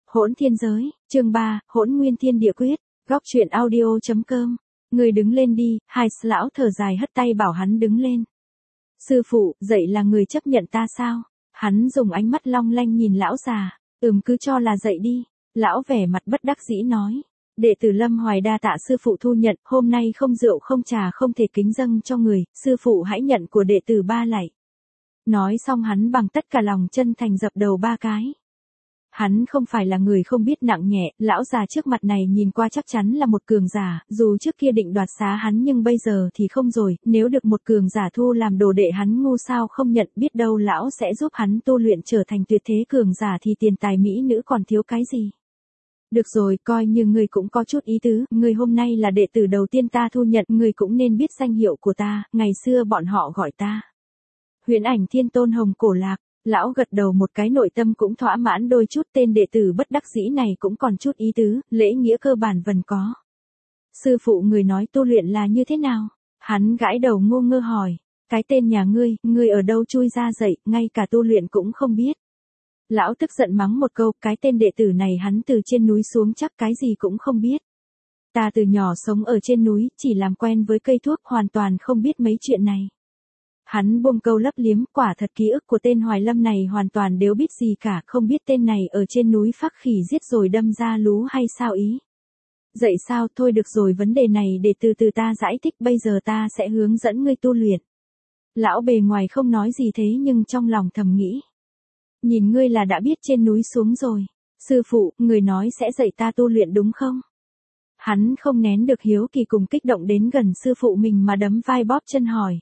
Hỗn thiên giới, chương 3, Hỗn nguyên thiên địa quyết, góc truyện audio.com. Người đứng lên đi, hai lão thở dài hất tay bảo hắn đứng lên. Sư phụ, dậy là người chấp nhận ta sao? Hắn dùng ánh mắt long lanh nhìn lão già, cứ cho là dậy đi. Lão vẻ mặt bất đắc dĩ nói. Đệ tử Lâm Hoài đa tạ sư phụ thu nhận, hôm nay không rượu không trà không thể kính dâng cho người, sư phụ hãy nhận của đệ tử ba lạy. Nói xong hắn bằng tất cả lòng chân thành dập đầu ba cái. Hắn không phải là người không biết nặng nhẹ, lão già trước mặt này nhìn qua chắc chắn là một cường giả, dù trước kia định đoạt xá hắn nhưng bây giờ thì không rồi, nếu được một cường giả thu làm đồ đệ hắn ngu sao không nhận, biết đâu lão sẽ giúp hắn tu luyện trở thành tuyệt thế cường giả thì tiền tài mỹ nữ còn thiếu cái gì. Được rồi, coi như ngươi cũng có chút ý tứ, ngươi hôm nay là đệ tử đầu tiên ta thu nhận, ngươi cũng nên biết danh hiệu của ta, ngày xưa bọn họ gọi ta Huyễn Ảnh Thiên Tôn Hồng Cổ Lạc. Lão gật đầu một cái, nội tâm cũng thỏa mãn đôi chút, tên đệ tử bất đắc dĩ này cũng còn chút ý tứ, lễ nghĩa cơ bản vẫn có. Sư phụ người nói tu luyện là như thế nào? Hắn gãi đầu ngu ngơ hỏi. Cái tên nhà ngươi ở đâu chui ra dậy, ngay cả tu luyện cũng không biết. Lão tức giận mắng một câu, cái tên đệ tử này hắn từ trên núi xuống chắc cái gì cũng không biết. Ta từ nhỏ sống ở trên núi, chỉ làm quen với cây thuốc, hoàn toàn không biết mấy chuyện này. Hắn buông câu lấp liếm, quả thật ký ức của tên Hoài Lâm này hoàn toàn đều biết gì cả, không biết tên này ở trên núi phác khỉ giết rồi đâm ra lú hay sao ý. Dậy sao, thôi được rồi, vấn đề này để từ từ ta giải thích, bây giờ ta sẽ hướng dẫn ngươi tu luyện. Lão bề ngoài không nói gì thế nhưng trong lòng thầm nghĩ. Nhìn ngươi là đã biết trên núi xuống rồi. Sư phụ, người nói sẽ dạy ta tu luyện đúng không? Hắn không nén được hiếu kỳ cùng kích động đến gần sư phụ mình mà đấm vai bóp chân hỏi.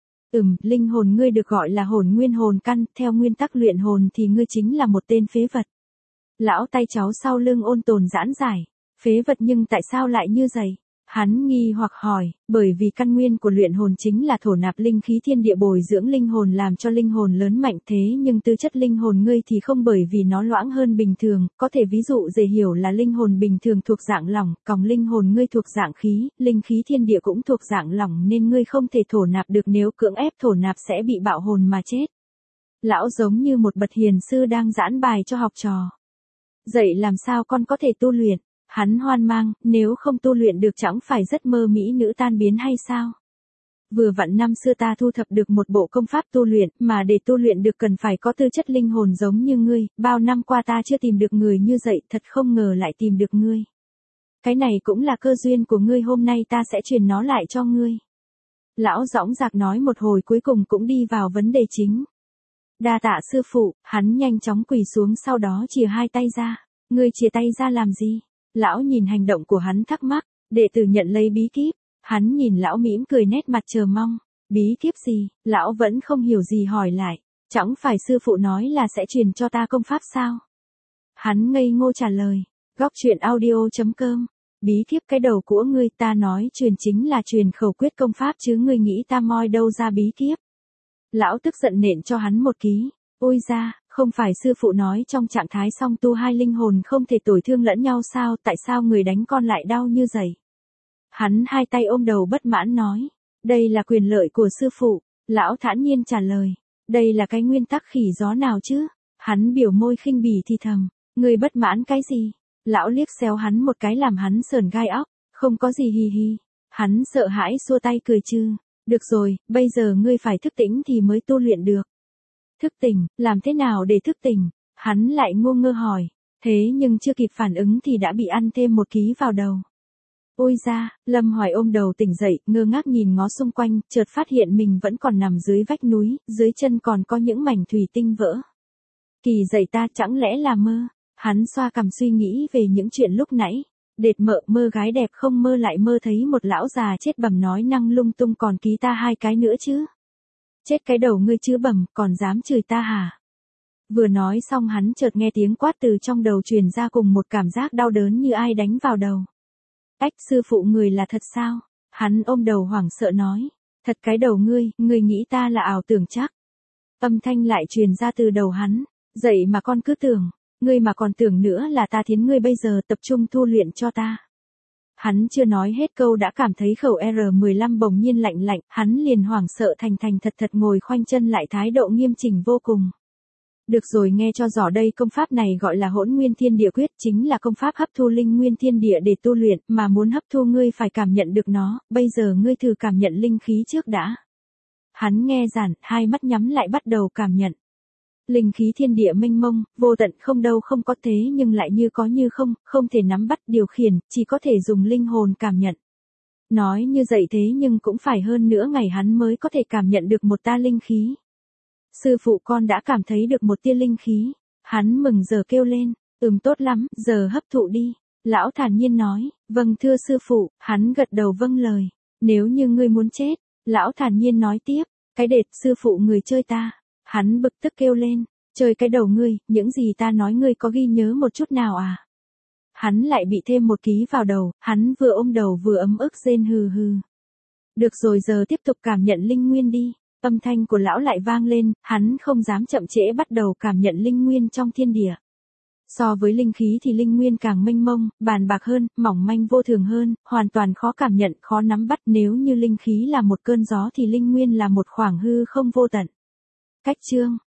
Linh hồn ngươi được gọi là hồn nguyên hồn căn, theo nguyên tắc luyện hồn thì ngươi chính là một tên phế vật. Lão tay cháu sau lưng ôn tồn giãn giải. Phế vật nhưng tại sao lại như vậy? Hắn nghi hoặc hỏi, bởi vì căn nguyên của luyện hồn chính là thổ nạp linh khí thiên địa bồi dưỡng linh hồn làm cho linh hồn lớn mạnh, thế nhưng tư chất linh hồn ngươi thì không, bởi vì nó loãng hơn bình thường, có thể ví dụ dễ hiểu là linh hồn bình thường thuộc dạng lỏng, còn linh hồn ngươi thuộc dạng khí, linh khí thiên địa cũng thuộc dạng lỏng nên ngươi không thể thổ nạp được, nếu cưỡng ép thổ nạp sẽ bị bạo hồn mà chết. Lão giống như một bậc hiền sư đang giảng bài cho học trò. Dạy làm sao con có thể tu luyện? Hắn hoang mang, nếu không tu luyện được chẳng phải rất mơ mỹ nữ tan biến hay sao? Vừa vặn năm xưa ta thu thập được một bộ công pháp tu luyện, mà để tu luyện được cần phải có tư chất linh hồn giống như ngươi, bao năm qua ta chưa tìm được người như vậy, thật không ngờ lại tìm được ngươi. Cái này cũng là cơ duyên của ngươi, hôm nay ta sẽ truyền nó lại cho ngươi. Lão dõng dạc nói một hồi cuối cùng cũng đi vào vấn đề chính. Đa tạ sư phụ, hắn nhanh chóng quỳ xuống sau đó chìa hai tay ra. Ngươi chìa tay ra làm gì? Lão nhìn hành động của hắn thắc mắc, đệ tử nhận lấy bí kíp, hắn nhìn lão mỉm cười nét mặt chờ mong, bí kíp gì, lão vẫn không hiểu gì hỏi lại, chẳng phải sư phụ nói là sẽ truyền cho ta công pháp sao? Hắn ngây ngô trả lời, góc truyện audio.com, bí kíp cái đầu của ngươi, ta nói truyền chính là truyền khẩu quyết công pháp chứ ngươi nghĩ ta moi đâu ra bí kíp? Lão tức giận nện cho hắn một ký, ôi da. Không phải sư phụ nói trong trạng thái song tu hai linh hồn không thể tổn thương lẫn nhau sao, tại sao người đánh con lại đau như vậy? Hắn hai tay ôm đầu bất mãn nói, đây là quyền lợi của sư phụ. Lão thản nhiên trả lời, đây là cái nguyên tắc khỉ gió nào chứ? Hắn biểu môi khinh bỉ thì thầm, người bất mãn cái gì? Lão liếc xéo hắn một cái làm hắn sởn gai óc, không có gì hì hì. Hắn sợ hãi xua tay cười trừ, được rồi, bây giờ ngươi phải thức tỉnh thì mới tu luyện được. Thức tỉnh, làm thế nào để thức tỉnh? Hắn lại ngu ngơ hỏi, thế nhưng chưa kịp phản ứng thì đã bị ăn thêm một ký vào đầu. Ôi da, Lâm Hoài ôm đầu tỉnh dậy, ngơ ngác nhìn ngó xung quanh, chợt phát hiện mình vẫn còn nằm dưới vách núi, dưới chân còn có những mảnh thủy tinh vỡ. Kỳ dậy ta, chẳng lẽ là mơ? Hắn xoa cằm suy nghĩ về những chuyện lúc nãy. Đệt mơ gái đẹp không mơ lại mơ thấy một lão già chết bầm nói năng lung tung còn ký ta hai cái nữa chứ. Chết cái đầu ngươi chứ bẩm, còn dám chửi ta hả? Vừa nói xong hắn chợt nghe tiếng quát từ trong đầu truyền ra cùng một cảm giác đau đớn như ai đánh vào đầu. Ách, sư phụ người là thật sao? Hắn ôm đầu hoảng sợ nói. Thật cái đầu ngươi nghĩ ta là ảo tưởng chắc. Âm thanh lại truyền ra từ đầu hắn. Dậy mà con cứ tưởng, ngươi mà còn tưởng nữa là ta thiến ngươi bây giờ tập trung tu luyện cho ta. Hắn chưa nói hết câu đã cảm thấy khẩu R15 bỗng nhiên lạnh lạnh, hắn liền hoảng sợ thành thật ngồi khoanh chân lại, thái độ nghiêm chỉnh vô cùng. Được rồi, nghe cho rõ đây, công pháp này gọi là Hỗn Nguyên Thiên Địa Quyết, chính là công pháp hấp thu linh nguyên thiên địa để tu luyện, mà muốn hấp thu ngươi phải cảm nhận được nó, bây giờ ngươi thử cảm nhận linh khí trước đã. Hắn nghe giảng, hai mắt nhắm lại bắt đầu cảm nhận. Linh khí thiên địa mênh mông, vô tận không đâu không có, thế nhưng lại như có như không, không thể nắm bắt điều khiển, chỉ có thể dùng linh hồn cảm nhận. Nói như vậy thế nhưng cũng phải hơn nữa ngày hắn mới có thể cảm nhận được một ta linh khí. Sư phụ, con đã cảm thấy được một tia linh khí. Hắn mừng giờ kêu lên, tốt lắm, giờ hấp thụ đi. Lão thản nhiên nói, vâng thưa sư phụ, hắn gật đầu vâng lời. Nếu như ngươi muốn chết, lão thản nhiên nói tiếp, cái đệt, sư phụ người chơi ta. Hắn bực tức kêu lên, chơi cái đầu ngươi, những gì ta nói ngươi có ghi nhớ một chút nào à? Hắn lại bị thêm một ký vào đầu, hắn vừa ôm đầu vừa ấm ức rên hừ hừ. Được rồi, giờ tiếp tục cảm nhận linh nguyên đi. Âm thanh của lão lại vang lên, hắn không dám chậm trễ, bắt đầu cảm nhận linh nguyên trong thiên địa. So với linh khí thì linh nguyên càng mênh mông, bàn bạc hơn, mỏng manh vô thường hơn, hoàn toàn khó cảm nhận, khó nắm bắt. Nếu như linh khí là một cơn gió thì linh nguyên là một khoảng hư không vô tận. Cách chương